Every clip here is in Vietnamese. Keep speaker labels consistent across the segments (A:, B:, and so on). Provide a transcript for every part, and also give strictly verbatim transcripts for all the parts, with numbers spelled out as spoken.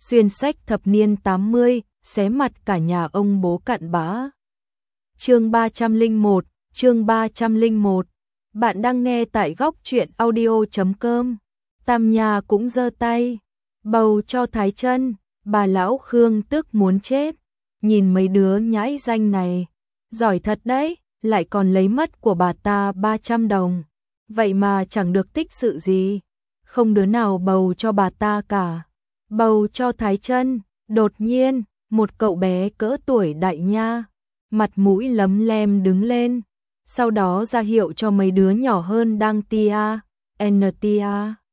A: xuyên sách thập niên tám mươi, xé mặt cả nhà ông bố cặn bã. Chương ba trăm lẻ một, chương ba trăm lẻ một. Bạn đang nghe tại góc truyện audio chấm com. Tam nhà cũng giơ tay, bầu cho Thái Chân, bà lão Khương tức muốn chết. Nhìn mấy đứa nhãi danh này, giỏi thật đấy, lại còn lấy mất của bà ta ba trăm đồng. Vậy mà chẳng được tích sự gì, không đứa nào bầu cho bà ta cả. Bầu cho Thái Chân, đột nhiên, một cậu bé cỡ tuổi Đại Nha, mặt mũi lấm lem đứng lên, sau đó ra hiệu cho mấy đứa nhỏ hơn đang tia, n tia.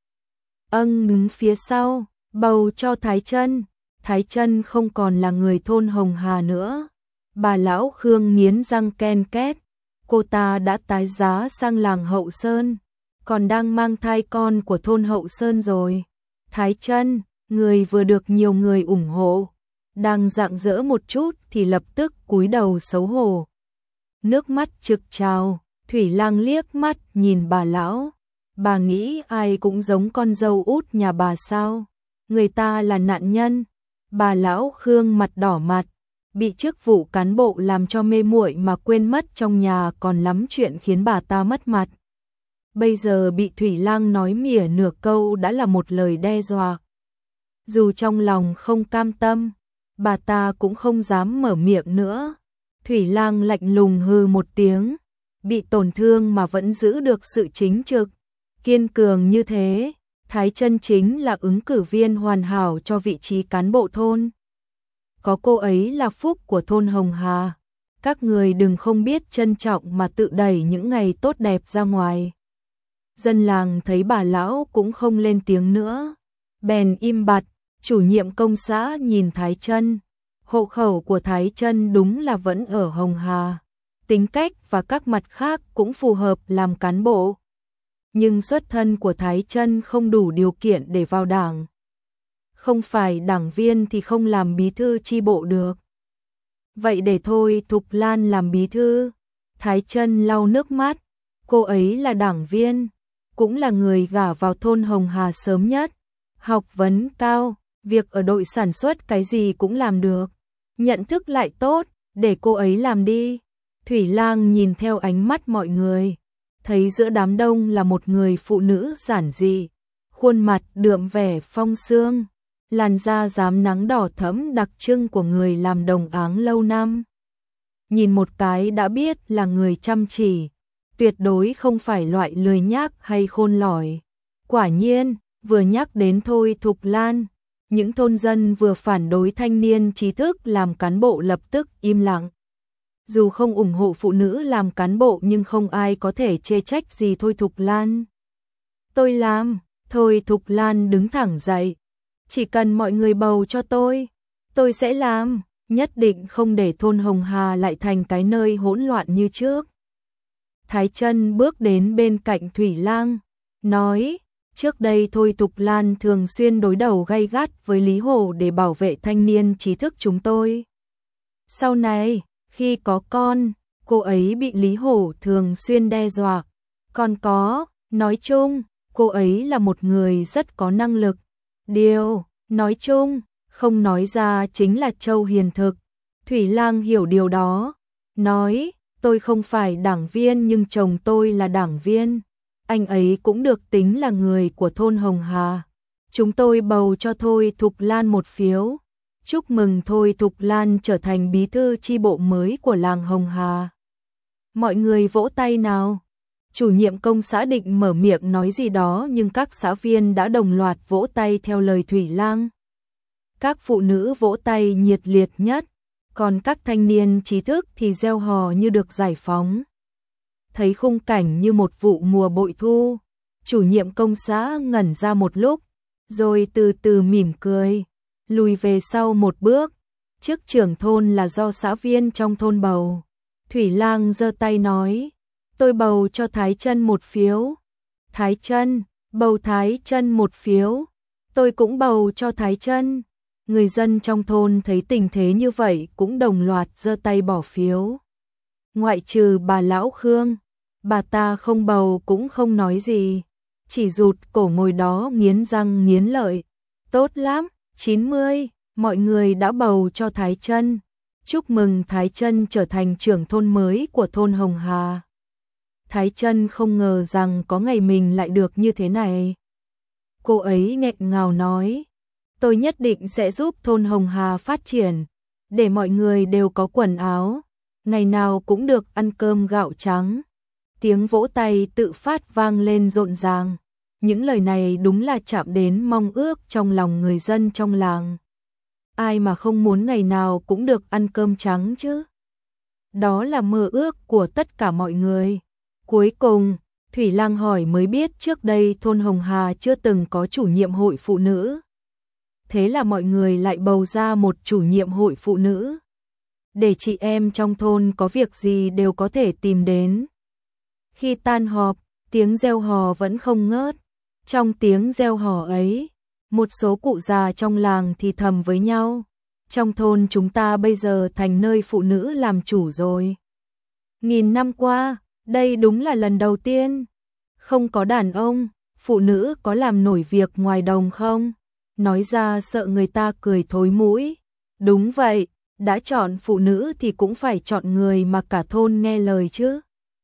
A: Âng đứng phía sau, bầu cho Thái Chân. Thái Chân không còn là người thôn Hồng Hà nữa. Bà lão Khương nghiến răng ken két, cô ta đã tái giá sang làng Hậu Sơn, còn đang mang thai con của thôn Hậu Sơn rồi. Thái Chân, người vừa được nhiều người ủng hộ, đang rạng rỡ một chút thì lập tức cúi đầu xấu hổ. Nước mắt trực trào, Thủy Lang liếc mắt nhìn bà lão. Bà nghĩ ai cũng giống con dâu út nhà bà sao? Người ta là nạn nhân. Bà lão Khương mặt đỏ mặt, bị chức vụ cán bộ làm cho mê muội mà quên mất trong nhà còn lắm chuyện khiến bà ta mất mặt. Bây giờ bị Thủy Lang nói mỉa nửa câu đã là một lời đe dọa. Dù trong lòng không cam tâm, bà ta cũng không dám mở miệng nữa. Thủy Lang lạnh lùng hừ một tiếng, bị tổn thương mà vẫn giữ được sự chính trực, kiên cường như thế. Thái Chân chính là ứng cử viên hoàn hảo cho vị trí cán bộ thôn. Có cô ấy là phúc của thôn Hồng Hà. Các người đừng không biết trân trọng mà tự đẩy những ngày tốt đẹp ra ngoài. Dân làng thấy bà lão cũng không lên tiếng nữa, bèn im bặt. Chủ nhiệm công xã nhìn Thái Chân, hộ khẩu của Thái Chân đúng là vẫn ở Hồng Hà, tính cách và các mặt khác cũng phù hợp làm cán bộ. Nhưng xuất thân của Thái Chân không đủ điều kiện để vào đảng. Không phải đảng viên thì không làm bí thư chi bộ được. Vậy để thôi Thục Lan làm bí thư. Thái Chân lau nước mắt, cô ấy là đảng viên, cũng là người gả vào thôn Hồng Hà sớm nhất, học vấn cao, việc ở đội sản xuất cái gì cũng làm được, nhận thức lại tốt, để cô ấy làm đi. Thủy Lang nhìn theo ánh mắt mọi người, thấy giữa đám đông là một người phụ nữ giản dị, khuôn mặt đượm vẻ phong sương, làn da rám nắng đỏ thẫm đặc trưng của người làm đồng áng lâu năm. Nhìn một cái đã biết là người chăm chỉ, tuyệt đối không phải loại lười nhác hay khôn lỏi. Quả nhiên, vừa nhắc đến thôi Thục Lan, những thôn dân vừa phản đối thanh niên trí thức làm cán bộ lập tức im lặng. Dù không ủng hộ phụ nữ làm cán bộ nhưng không ai có thể chê trách gì thôi Thục Lan. Tôi làm, thôi Thục Lan đứng thẳng dậy. Chỉ cần mọi người bầu cho tôi, tôi sẽ làm, nhất định không để thôn Hồng Hà lại thành cái nơi hỗn loạn như trước. Thái Chân bước đến bên cạnh Thủy Lang, nói, trước đây thôi Thục Lan thường xuyên đối đầu gay gắt với Lý Hổ để bảo vệ thanh niên trí thức chúng tôi. Sau này, khi có con, cô ấy bị Lý Hổ thường xuyên đe dọa. Còn có, nói chung, cô ấy là một người rất có năng lực. Điều, nói chung, không nói ra chính là Châu hiền thực. Thủy Lang hiểu điều đó, nói, tôi không phải đảng viên nhưng chồng tôi là đảng viên. Anh ấy cũng được tính là người của thôn Hồng Hà. Chúng tôi bầu cho thôi Thục Lan một phiếu. Chúc mừng thôi Thục Lan trở thành bí thư chi bộ mới của làng Hồng Hà. Mọi người vỗ tay nào. Chủ nhiệm công xã định mở miệng nói gì đó nhưng các xã viên đã đồng loạt vỗ tay theo lời Thủy Lang. Các phụ nữ vỗ tay nhiệt liệt nhất, còn các thanh niên trí thức thì reo hò như được giải phóng. Thấy khung cảnh như một vụ mùa bội thu, chủ nhiệm công xã ngẩn ra một lúc, rồi từ từ mỉm cười, lùi về sau một bước. Chức trưởng thôn là do xã viên trong thôn bầu. Thủy Lang giơ tay nói, tôi bầu cho Thái Chân một phiếu. Thái Chân, bầu Thái Chân một phiếu. Tôi cũng bầu cho Thái Chân. Người dân trong thôn thấy tình thế như vậy cũng đồng loạt giơ tay bỏ phiếu. Ngoại trừ bà lão Khương, bà ta không bầu cũng không nói gì, chỉ rụt cổ ngồi đó nghiến răng nghiến lợi. Tốt lắm, chín mươi, mọi người đã bầu cho Thái Trân. Chúc mừng Thái Trân trở thành trưởng thôn mới của thôn Hồng Hà. Thái Trân không ngờ rằng có ngày mình lại được như thế này. Cô ấy nghẹn ngào nói, tôi nhất định sẽ giúp thôn Hồng Hà phát triển, để mọi người đều có quần áo, ngày nào cũng được ăn cơm gạo trắng. Tiếng vỗ tay tự phát vang lên rộn ràng. Những lời này đúng là chạm đến mong ước trong lòng người dân trong làng. Ai mà không muốn ngày nào cũng được ăn cơm trắng chứ? Đó là mơ ước của tất cả mọi người. Cuối cùng, Thủy Lang hỏi mới biết trước đây thôn Hồng Hà chưa từng có chủ nhiệm hội phụ nữ. Thế là mọi người lại bầu ra một chủ nhiệm hội phụ nữ. Để chị em trong thôn có việc gì đều có thể tìm đến. Khi tan họp, tiếng reo hò vẫn không ngớt. Trong tiếng reo hò ấy, một số cụ già trong làng thì thầm với nhau. Trong thôn chúng ta bây giờ thành nơi phụ nữ làm chủ rồi. Nghìn năm qua, đây đúng là lần đầu tiên. Không có đàn ông, phụ nữ có làm nổi việc ngoài đồng không? Nói ra sợ người ta cười thối mũi. Đúng vậy, đã chọn phụ nữ thì cũng phải chọn người mà cả thôn nghe lời chứ.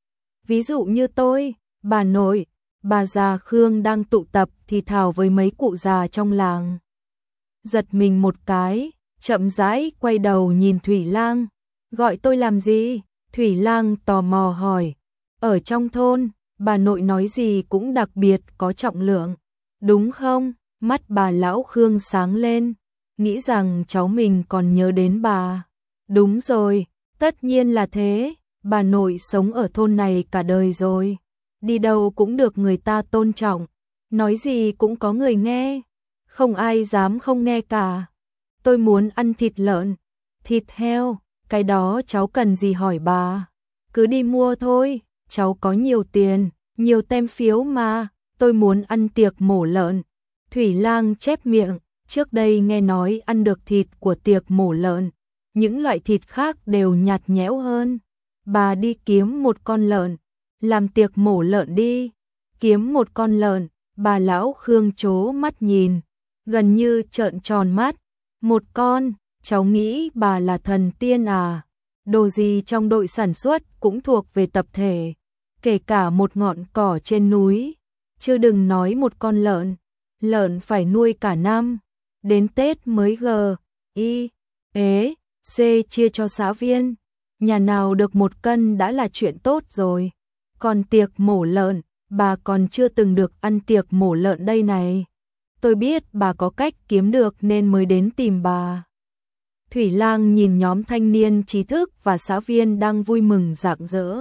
A: Ví dụ như tôi, bà nội, bà già Khương đang tụ tập thì thào với mấy cụ già trong làng. Giật mình một cái, chậm rãi quay đầu nhìn Thủy Lang. Gọi tôi làm gì? Thủy Lang tò mò hỏi. Ở trong thôn, bà nội nói gì cũng đặc biệt có trọng lượng. Đúng không? Mắt bà lão Khương sáng lên. Nghĩ rằng cháu mình còn nhớ đến bà. Đúng rồi, tất nhiên là thế. Bà nội sống ở thôn này cả đời rồi. Đi đâu cũng được người ta tôn trọng. Nói gì cũng có người nghe. Không ai dám không nghe cả. Tôi muốn ăn thịt lợn, thịt heo, cái đó cháu cần gì hỏi bà. Cứ đi mua thôi, cháu có nhiều tiền, nhiều tem phiếu mà. Tôi muốn ăn tiệc mổ lợn. Thủy Lang chép miệng, trước đây nghe nói ăn được thịt của tiệc mổ lợn. Những loại thịt khác đều nhạt nhẽo hơn. Bà đi kiếm một con lợn, làm tiệc mổ lợn đi. Kiếm một con lợn, bà lão Khương trố mắt nhìn, gần như trợn tròn mắt. Một con, cháu nghĩ bà là thần tiên à? Đồ gì trong đội sản xuất cũng thuộc về tập thể, kể cả một ngọn cỏ trên núi. Chứ đừng nói một con lợn, lợn phải nuôi cả năm, đến Tết mới g, y, ế, c chia cho xã viên. Nhà nào được một cân đã là chuyện tốt rồi. Còn tiệc mổ lợn, bà còn chưa từng được ăn tiệc mổ lợn đây này. Tôi biết bà có cách kiếm được nên mới đến tìm bà. Thủy Lang nhìn nhóm thanh niên trí thức và xã viên đang vui mừng rạng rỡ.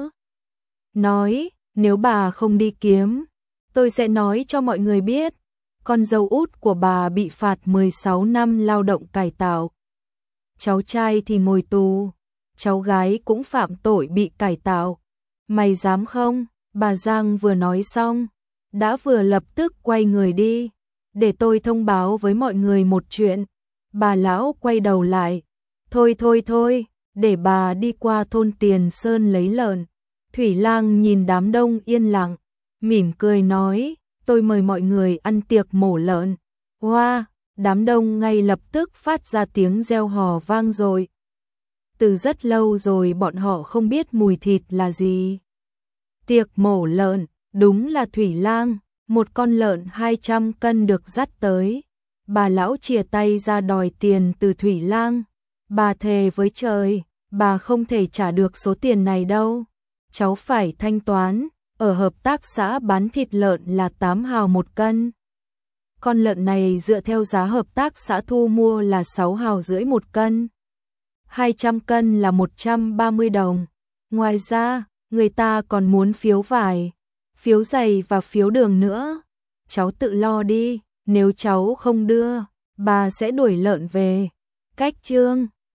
A: Nói, nếu bà không đi kiếm, tôi sẽ nói cho mọi người biết. Con dâu út của bà bị phạt mười sáu năm lao động cải tạo. Cháu trai thì ngồi tù. Cháu gái cũng phạm tội bị cải tạo. Mày dám không? Bà Giang vừa nói xong, đã vừa lập tức quay người đi. Để tôi thông báo với mọi người một chuyện. Bà lão quay đầu lại. Thôi thôi thôi, để bà đi qua thôn Tiền Sơn lấy lợn. Thủy Lang nhìn đám đông yên lặng, mỉm cười nói, tôi mời mọi người ăn tiệc mổ lợn. Hoa, wow, đám đông ngay lập tức phát ra tiếng reo hò vang dội. Từ rất lâu rồi bọn họ không biết mùi thịt là gì. Tiệc mổ lợn, đúng là Thủy Lang, một con lợn hai trăm cân được dắt tới. Bà lão chìa tay ra đòi tiền từ Thủy Lang. Bà thề với trời, bà không thể trả được số tiền này đâu. Cháu phải thanh toán, ở hợp tác xã bán thịt lợn là tám hào một cân. Con lợn này dựa theo giá hợp tác xã thu mua là sáu hào rưỡi một cân. hai trăm cân là một trăm ba mươi đồng. Ngoài ra, người ta còn muốn phiếu vải, phiếu giày và phiếu đường nữa. Cháu tự lo đi, nếu cháu không đưa, bà sẽ đuổi lợn về. Cách chương